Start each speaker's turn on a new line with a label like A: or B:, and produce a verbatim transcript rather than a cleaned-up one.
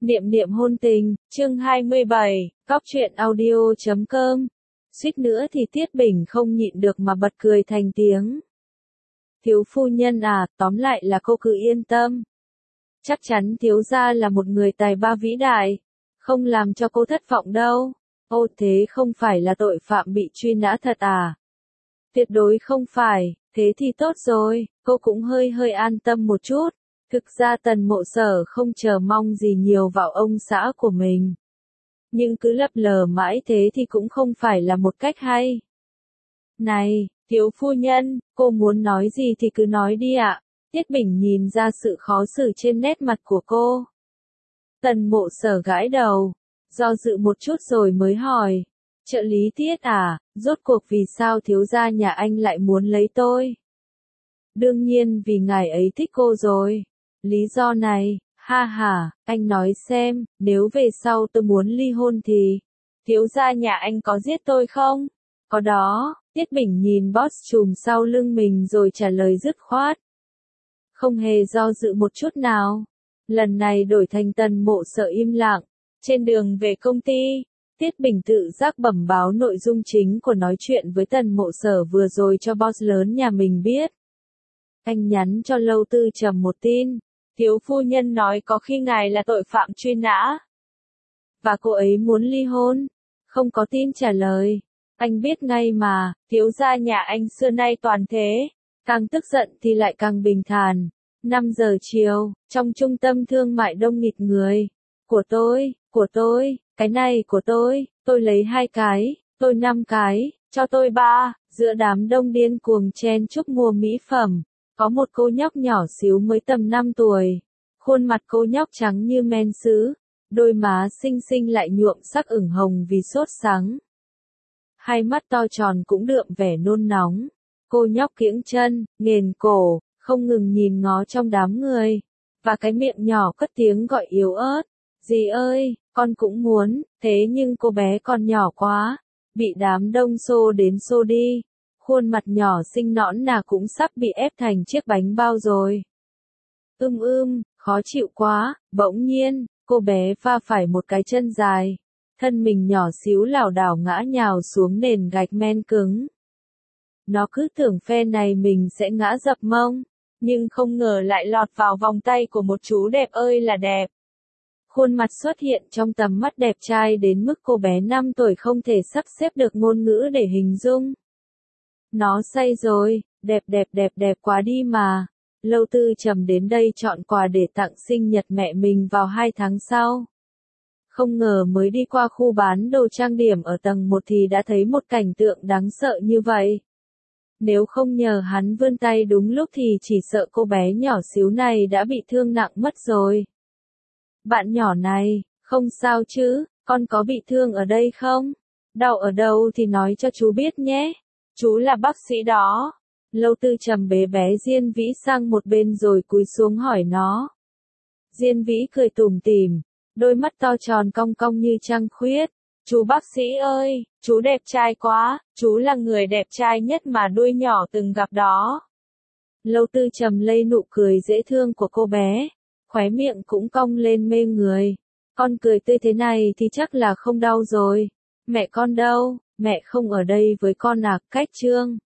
A: Niệm niệm hôn tình, chương hai mươi bảy, cóc truyện audio chấm com. Suýt nữa thì Tiết Bình không nhịn được mà bật cười thành tiếng. Thiếu phu nhân à, tóm lại là cô cứ yên tâm. Chắc chắn thiếu gia là một người tài ba vĩ đại, không làm cho cô thất vọng đâu. Ô thế không phải là tội phạm bị truy nã thật à? Tuyệt đối không phải, thế thì tốt rồi, cô cũng hơi hơi an tâm một chút. Thực ra Tần Mộ Sở không chờ mong gì nhiều vào ông xã của mình. Nhưng cứ lấp lờ mãi thế thì cũng không phải là một cách hay. Này, thiếu phu nhân, cô muốn nói gì thì cứ nói đi ạ. Tiết Bình nhìn ra sự khó xử trên nét mặt của cô. Tần Mộ Sở gãi đầu, do dự một chút rồi mới hỏi. Trợ lý Tiết à, rốt cuộc vì sao thiếu gia nhà anh lại muốn lấy tôi? Đương nhiên vì ngài ấy thích cô rồi. Lý do này, ha ha, anh nói xem, nếu về sau tôi muốn ly hôn thì, thiếu gia nhà anh có giết tôi không? Có đó, Tiết Bình nhìn boss trùm sau lưng mình rồi trả lời dứt khoát. Không hề do dự một chút nào. Lần này đổi thành Tần Mộ Sở im lặng. Trên đường về công ty, Tiết Bình tự giác bẩm báo nội dung chính của nói chuyện với Tần Mộ Sở vừa rồi cho boss lớn nhà mình biết. Anh nhắn cho Lâu Tư Trầm một tin. Thiếu phu nhân nói có khi ngài là tội phạm truy nã. Và cô ấy muốn ly hôn. Không có tin trả lời. Anh biết ngay mà, thiếu gia nhà anh xưa nay toàn thế. Càng tức giận thì lại càng bình thản. năm giờ chiều, trong trung tâm thương mại đông nghịt người. Của tôi, của tôi, cái này của tôi, tôi lấy hai cái, tôi năm cái, cho tôi ba. Giữa đám đông điên cuồng chen chúc mua mỹ phẩm. Có một cô nhóc nhỏ xíu mới tầm năm tuổi. Khuôn mặt cô nhóc trắng như men sứ. Đôi má xinh xinh lại nhuộm sắc ửng hồng vì sốt sắng. Hai mắt to tròn cũng đượm vẻ nôn nóng. Cô nhóc kiễng chân, nghền cổ, không ngừng nhìn ngó trong đám người. Và cái miệng nhỏ cất tiếng gọi yếu ớt. Dì ơi, con cũng muốn, thế nhưng cô bé còn nhỏ quá. Bị đám đông xô đến xô đi. Khuôn mặt nhỏ xinh nõn nà cũng sắp bị ép thành chiếc bánh bao rồi. Ưm ưm, khó chịu quá, bỗng nhiên, cô bé va phải một cái chân dài. Thân mình nhỏ xíu lảo đảo ngã nhào xuống nền gạch men cứng. Nó cứ tưởng phe này mình sẽ ngã dập mông, nhưng không ngờ lại lọt vào vòng tay của một chú đẹp ơi là đẹp. Khuôn mặt xuất hiện trong tầm mắt đẹp trai đến mức cô bé năm tuổi không thể sắp xếp được ngôn ngữ để hình dung. Nó say rồi, đẹp đẹp đẹp đẹp quá đi mà. Lâu Tư Trầm đến đây chọn quà để tặng sinh nhật mẹ mình vào hai tháng sau. Không ngờ mới đi qua khu bán đồ trang điểm ở tầng một thì đã thấy một cảnh tượng đáng sợ như vậy. Nếu không nhờ hắn vươn tay đúng lúc thì chỉ sợ cô bé nhỏ xíu này đã bị thương nặng mất rồi. Bạn nhỏ này, không sao chứ, con có bị thương ở đây không? Đau ở đâu thì nói cho chú biết nhé. Chú là bác sĩ đó. Lâu Tư Trầm bế bé Diên Vĩ sang một bên rồi cúi xuống hỏi nó. Diên Vĩ cười tủm tỉm, đôi mắt to tròn cong cong như trăng khuyết. Chú bác sĩ ơi, chú đẹp trai quá, chú là người đẹp trai nhất mà đuôi nhỏ từng gặp đó. Lâu Tư Trầm lây nụ cười dễ thương của cô bé, khóe miệng cũng cong lên mê người. Con cười tươi thế này thì chắc là không đau rồi. Mẹ con đâu? Mẹ không ở đây với con à? Cách Trương,